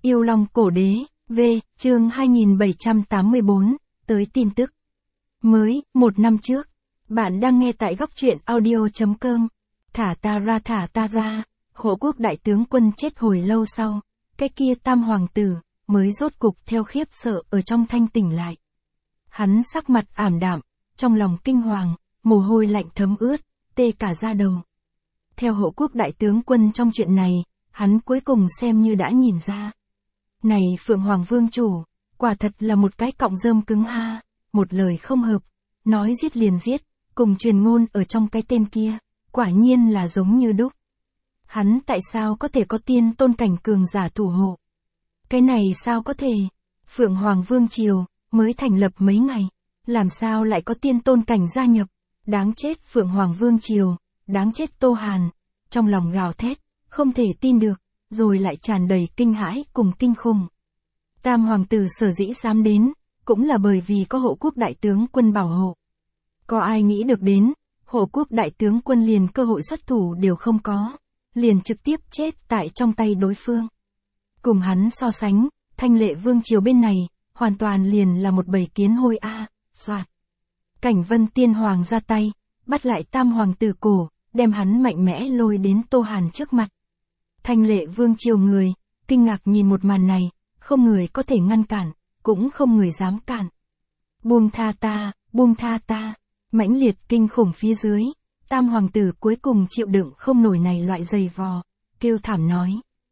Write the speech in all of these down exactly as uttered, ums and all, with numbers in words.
Yêu Long Cổ Đế, V, chương hai nghìn bảy trăm tám mươi bốn, tới tin tức. Mới, một năm trước. Bạn đang nghe tại góc truyện audio chấm com. Thả ta ra thả ta ra, Hộ Quốc đại tướng quân chết hồi lâu sau, cái kia tam hoàng tử, mới rốt cục theo khiếp sợ ở trong thanh tỉnh lại. Hắn sắc mặt ảm đạm, trong lòng kinh hoàng, mồ hôi lạnh thấm ướt, tê cả da đầu. Theo Hộ Quốc đại tướng quân trong chuyện này, hắn cuối cùng xem như đã nhìn ra. Này Phượng Hoàng Vương chủ, quả thật là một cái cọng rơm cứng ha, một lời không hợp, nói giết liền giết, cùng truyền ngôn ở trong cái tên kia, quả nhiên là giống như đúc. Hắn tại sao có thể có tiên tôn cảnh cường giả thủ hộ? Cái này sao có thể? Phượng Hoàng Vương triều mới thành lập mấy ngày, làm sao lại có tiên tôn cảnh gia nhập? Đáng chết Phượng Hoàng Vương triều, đáng chết Tô Hàn, trong lòng gào thét, không thể tin được, rồi lại tràn đầy kinh hãi cùng kinh khủng. Tam hoàng tử sở dĩ dám đến, cũng là bởi vì có Hộ Quốc đại tướng quân bảo hộ. Có ai nghĩ được đến, Hộ Quốc đại tướng quân liền cơ hội xuất thủ đều không có, liền trực tiếp chết tại trong tay đối phương. Cùng hắn so sánh, Thanh Lệ Vương triều bên này, hoàn toàn liền là một bầy kiến hôi a, à, soạt. Cảnh Vân Tiên Hoàng ra tay, bắt lại tam hoàng tử cổ, đem hắn mạnh mẽ lôi đến Tô Hàn trước mặt. Thanh Lệ Vương triều người, kinh ngạc nhìn một màn này, không người có thể ngăn cản, cũng không người dám cản. Buông tha ta, buông tha ta, mãnh liệt kinh khủng phía dưới, tam hoàng tử cuối cùng chịu đựng không nổi này loại dày vò, kêu thảm nói.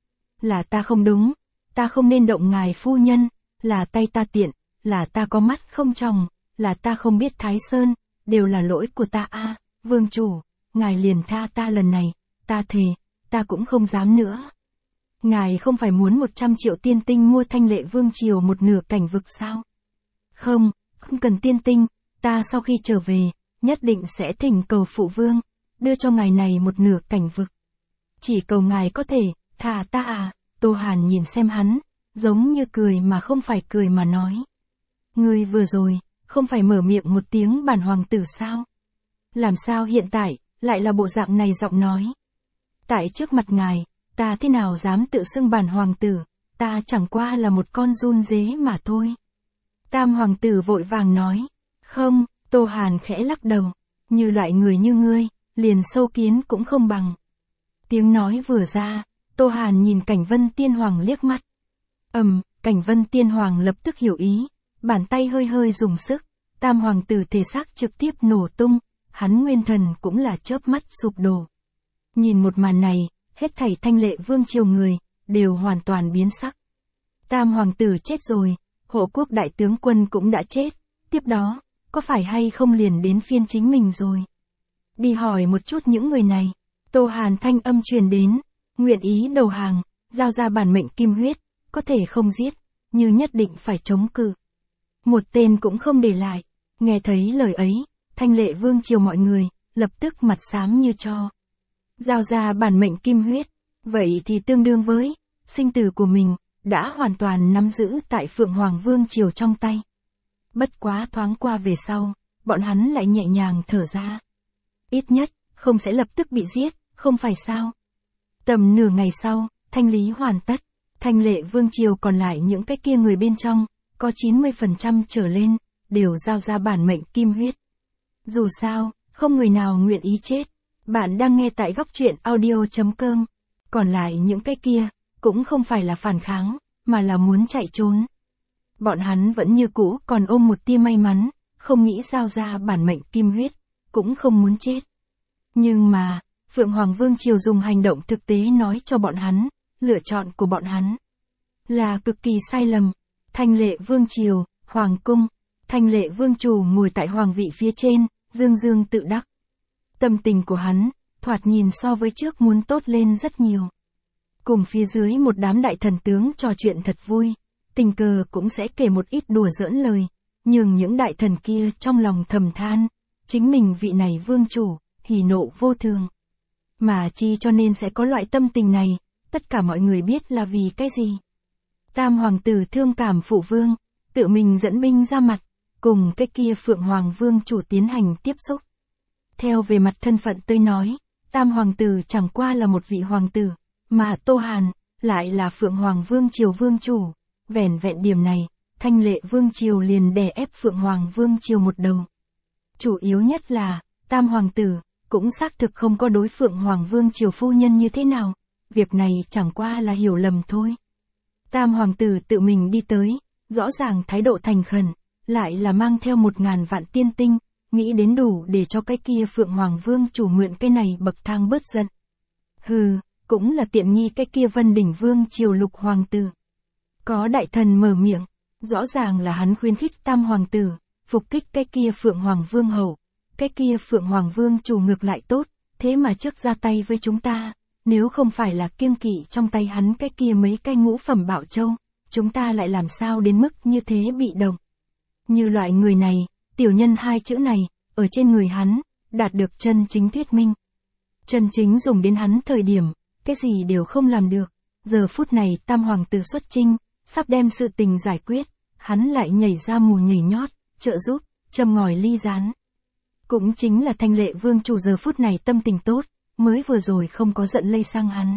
Là ta không đúng, ta không nên động ngài phu nhân, là tay ta tiện, là ta có mắt không tròng, là ta không biết Thái Sơn, đều là lỗi của ta a, à, vương chủ, ngài liền tha ta lần này, ta thề, ta cũng không dám nữa. Ngài không phải muốn một trăm triệu tiên tinh mua Thanh Lệ Vương triều một nửa cảnh vực sao? Không, không cần tiên tinh, ta sau khi trở về, nhất định sẽ thỉnh cầu phụ vương, đưa cho ngài này một nửa cảnh vực. Chỉ cầu ngài có thể, thả ta à, Tô Hàn nhìn xem hắn, giống như cười mà không phải cười mà nói. Ngươi vừa rồi, không phải mở miệng một tiếng bản hoàng tử sao? Làm sao hiện tại, lại là bộ dạng này giọng nói? Tại trước mặt ngài, ta thế nào dám tự xưng bản hoàng tử, ta chẳng qua là một con run dế mà thôi. Tam hoàng tử vội vàng nói, không, Tô Hàn khẽ lắc đầu, như loại người như ngươi, liền sâu kiến cũng không bằng. Tiếng nói vừa ra, Tô Hàn nhìn Cảnh Vân Tiên Hoàng liếc mắt. Ầm, Cảnh Vân Tiên Hoàng lập tức hiểu ý, bàn tay hơi hơi dùng sức, tam hoàng tử thể xác trực tiếp nổ tung, hắn nguyên thần cũng là chớp mắt sụp đổ. Nhìn một màn này, hết thảy Thanh Lệ Vương triều người, đều hoàn toàn biến sắc. Tam hoàng tử chết rồi, Hộ Quốc đại tướng quân cũng đã chết, tiếp đó, có phải hay không liền đến phiên chính mình rồi? Đi hỏi một chút những người này, Tô Hàn thanh âm truyền đến, nguyện ý đầu hàng, giao ra bản mệnh kim huyết, có thể không giết, như nhất định phải chống cự. Một tên cũng không để lại, nghe thấy lời ấy, Thanh Lệ Vương triều mọi người, lập tức mặt xám như tro. Giao ra bản mệnh kim huyết, vậy thì tương đương với, sinh tử của mình, đã hoàn toàn nắm giữ tại Phượng Hoàng Vương triều trong tay. Bất quá thoáng qua về sau, bọn hắn lại nhẹ nhàng thở ra. Ít nhất, không sẽ lập tức bị giết, không phải sao? Tầm nửa ngày sau, thanh lý hoàn tất, Thanh Lệ Vương triều còn lại những cái kia người bên trong, có chín mươi phần trăm trở lên, đều giao ra bản mệnh kim huyết. Dù sao, không người nào nguyện ý chết. Bạn đang nghe tại góc truyện audio chấm com. Còn lại những cái kia, cũng không phải là phản kháng, mà là muốn chạy trốn. Bọn hắn vẫn như cũ còn ôm một tia may mắn, không nghĩ giao ra bản mệnh kim huyết, cũng không muốn chết. Nhưng mà, Phượng Hoàng Vương triều dùng hành động thực tế nói cho bọn hắn, lựa chọn của bọn hắn là cực kỳ sai lầm. Thanh Lệ Vương triều, Hoàng cung, Thanh Lệ Vương chủ ngồi tại hoàng vị phía trên, dương dương tự đắc. Tâm tình của hắn, thoạt nhìn so với trước muốn tốt lên rất nhiều. Cùng phía dưới một đám đại thần tướng trò chuyện thật vui, tình cờ cũng sẽ kể một ít đùa giỡn lời, nhường những đại thần kia trong lòng thầm than, chính mình vị này vương chủ, hỉ nộ vô thường. Mà chi cho nên sẽ có loại tâm tình này, tất cả mọi người biết là vì cái gì. Tam hoàng tử thương cảm phụ vương, tự mình dẫn binh ra mặt, cùng cái kia Phượng Hoàng Vương chủ tiến hành tiếp xúc. Theo về mặt thân phận tôi nói, tam hoàng tử chẳng qua là một vị hoàng tử, mà Tô Hàn lại là Phượng Hoàng Vương Triều Vương Chủ. Vẻn vẹn điểm này, Thanh Lệ Vương Triều liền đè ép Phượng Hoàng Vương Triều một đầu. Chủ yếu nhất là, Tam Hoàng Tử, cũng xác thực không có đối Phượng Hoàng Vương Triều phu nhân như thế nào, việc này chẳng qua là hiểu lầm thôi. Tam Hoàng Tử tự mình đi tới, rõ ràng thái độ thành khẩn, lại là mang theo một ngàn vạn tiên tinh, nghĩ đến đủ để cho cái kia Phượng Hoàng Vương chủ nguyện cái này bậc thang bớt giận. Hừ, cũng là tiện nghi cái kia Vân Đỉnh Vương Triều Lục Hoàng Tử. Có đại thần mở miệng, rõ ràng là hắn khuyến khích Tam Hoàng Tử, phục kích cái kia Phượng Hoàng Vương hậu, cái kia Phượng Hoàng Vương chủ ngược lại tốt, thế mà trước ra tay với chúng ta, nếu không phải là kiêng kỵ trong tay hắn cái kia mấy cái ngũ phẩm bảo châu, chúng ta lại làm sao đến mức như thế bị động. Như loại người này, tiểu nhân hai chữ này, ở trên người hắn, đạt được chân chính thuyết minh. Chân chính dùng đến hắn thời điểm, cái gì đều không làm được, giờ phút này Tam Hoàng Tử xuất chinh, sắp đem sự tình giải quyết, hắn lại nhảy ra mù nhảy nhót, trợ giúp, châm ngòi ly gián. Cũng chính là Thanh Lệ Vương chủ giờ phút này tâm tình tốt, mới vừa rồi không có giận lây sang hắn.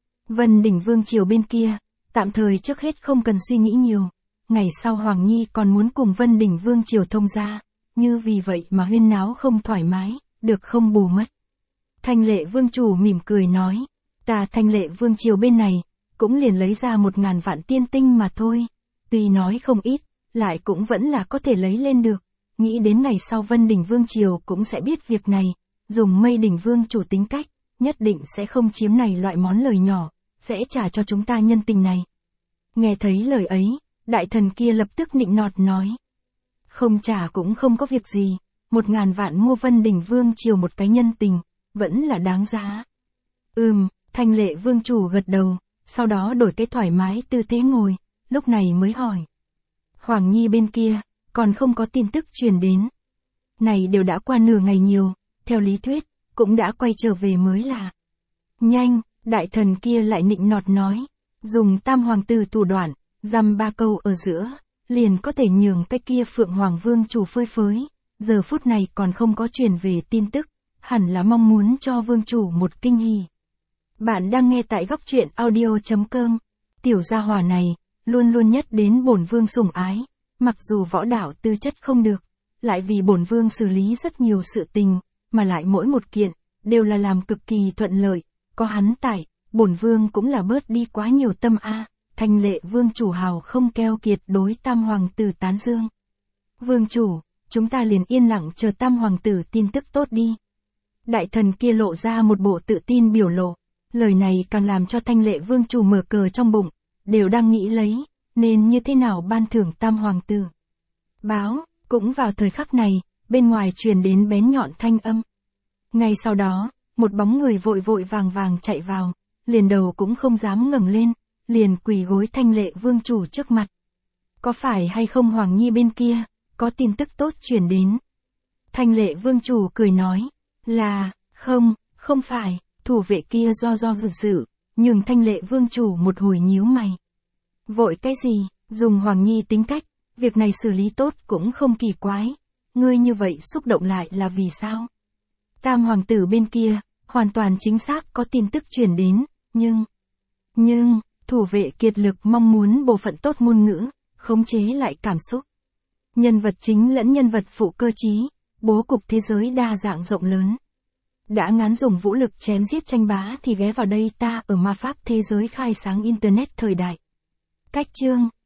Vân Đỉnh Vương Triều bên kia, tạm thời trước hết không cần suy nghĩ nhiều, ngày sau Hoàng Nhi còn muốn cùng Vân Đỉnh Vương Triều thông gia, như vì vậy mà huyên náo không thoải mái, được không bù mất. Thanh Lệ Vương chủ mỉm cười nói, ta Thanh Lệ Vương Triều bên này, cũng liền lấy ra một ngàn vạn tiên tinh mà thôi, tuy nói không ít, lại cũng vẫn là có thể lấy lên được, nghĩ đến ngày sau Vân Đỉnh Vương Triều cũng sẽ biết việc này, dùng Mây Đỉnh Vương chủ tính cách, nhất định sẽ không chiếm này loại món lời nhỏ, sẽ trả cho chúng ta nhân tình này. Nghe thấy lời ấy, đại thần kia lập tức nịnh nọt nói, không trả cũng không có việc gì, một ngàn vạn mua Vân Đỉnh Vương Triều một cái nhân tình, vẫn là đáng giá. Ừm, Thanh Lệ Vương chủ gật đầu, sau đó đổi cái thoải mái tư thế ngồi, lúc này mới hỏi. Hoàng Nhi bên kia, còn không có tin tức truyền đến. Này đều đã qua nửa ngày nhiều, theo lý thuyết, cũng đã quay trở về mới là. Nhanh, đại thần kia lại nịnh nọt nói, dùng Tam Hoàng Tử thủ đoạn, dăm ba câu ở giữa, liền có thể nhường cái kia Phượng Hoàng Vương chủ phơi phới, giờ phút này còn không có truyền về tin tức, hẳn là mong muốn cho Vương chủ một kinh hỉ. Bạn đang nghe tại góc truyện audio chấm com, tiểu gia hỏa này, luôn luôn nhất đến bổn vương sủng ái, mặc dù võ đạo tư chất không được, lại vì bổn vương xử lý rất nhiều sự tình, mà lại mỗi một kiện, đều là làm cực kỳ thuận lợi, có hắn tại, bổn vương cũng là bớt đi quá nhiều tâm a. Thanh Lệ Vương chủ hào không keo kiệt đối Tam Hoàng Tử tán dương. Vương chủ, chúng ta liền yên lặng chờ Tam Hoàng Tử tin tức tốt đi. Đại thần kia lộ ra một bộ tự tin biểu lộ, lời này càng làm cho Thanh Lệ Vương chủ mở cờ trong bụng, đều đang nghĩ lấy, nên như thế nào ban thưởng Tam Hoàng Tử. Báo, cũng vào thời khắc này, bên ngoài truyền đến bén nhọn thanh âm. Ngay sau đó, một bóng người vội vội vàng vàng chạy vào, liền đầu cũng không dám ngẩng lên, liền quỳ gối Thanh Lệ Vương chủ trước mặt. Có phải hay không Hoàng Nhi bên kia, có tin tức tốt truyền đến? Thanh Lệ Vương chủ cười nói, là, không, không phải, thủ vệ kia do do dự dự, nhưng Thanh Lệ Vương chủ một hồi nhíu mày. Vội cái gì, dùng Hoàng Nhi tính cách, việc này xử lý tốt cũng không kỳ quái, ngươi như vậy xúc động lại là vì sao? Tam Hoàng Tử bên kia, hoàn toàn chính xác có tin tức truyền đến, nhưng, nhưng, thủ vệ kiệt lực mong muốn bộ phận tốt ngôn ngữ, khống chế lại cảm xúc. Nhân vật chính lẫn nhân vật phụ cơ trí, bố cục thế giới đa dạng rộng lớn. Đã ngán dùng vũ lực chém giết tranh bá thì ghé vào đây ta ở ma pháp thế giới khai sáng Internet thời đại. Cách chương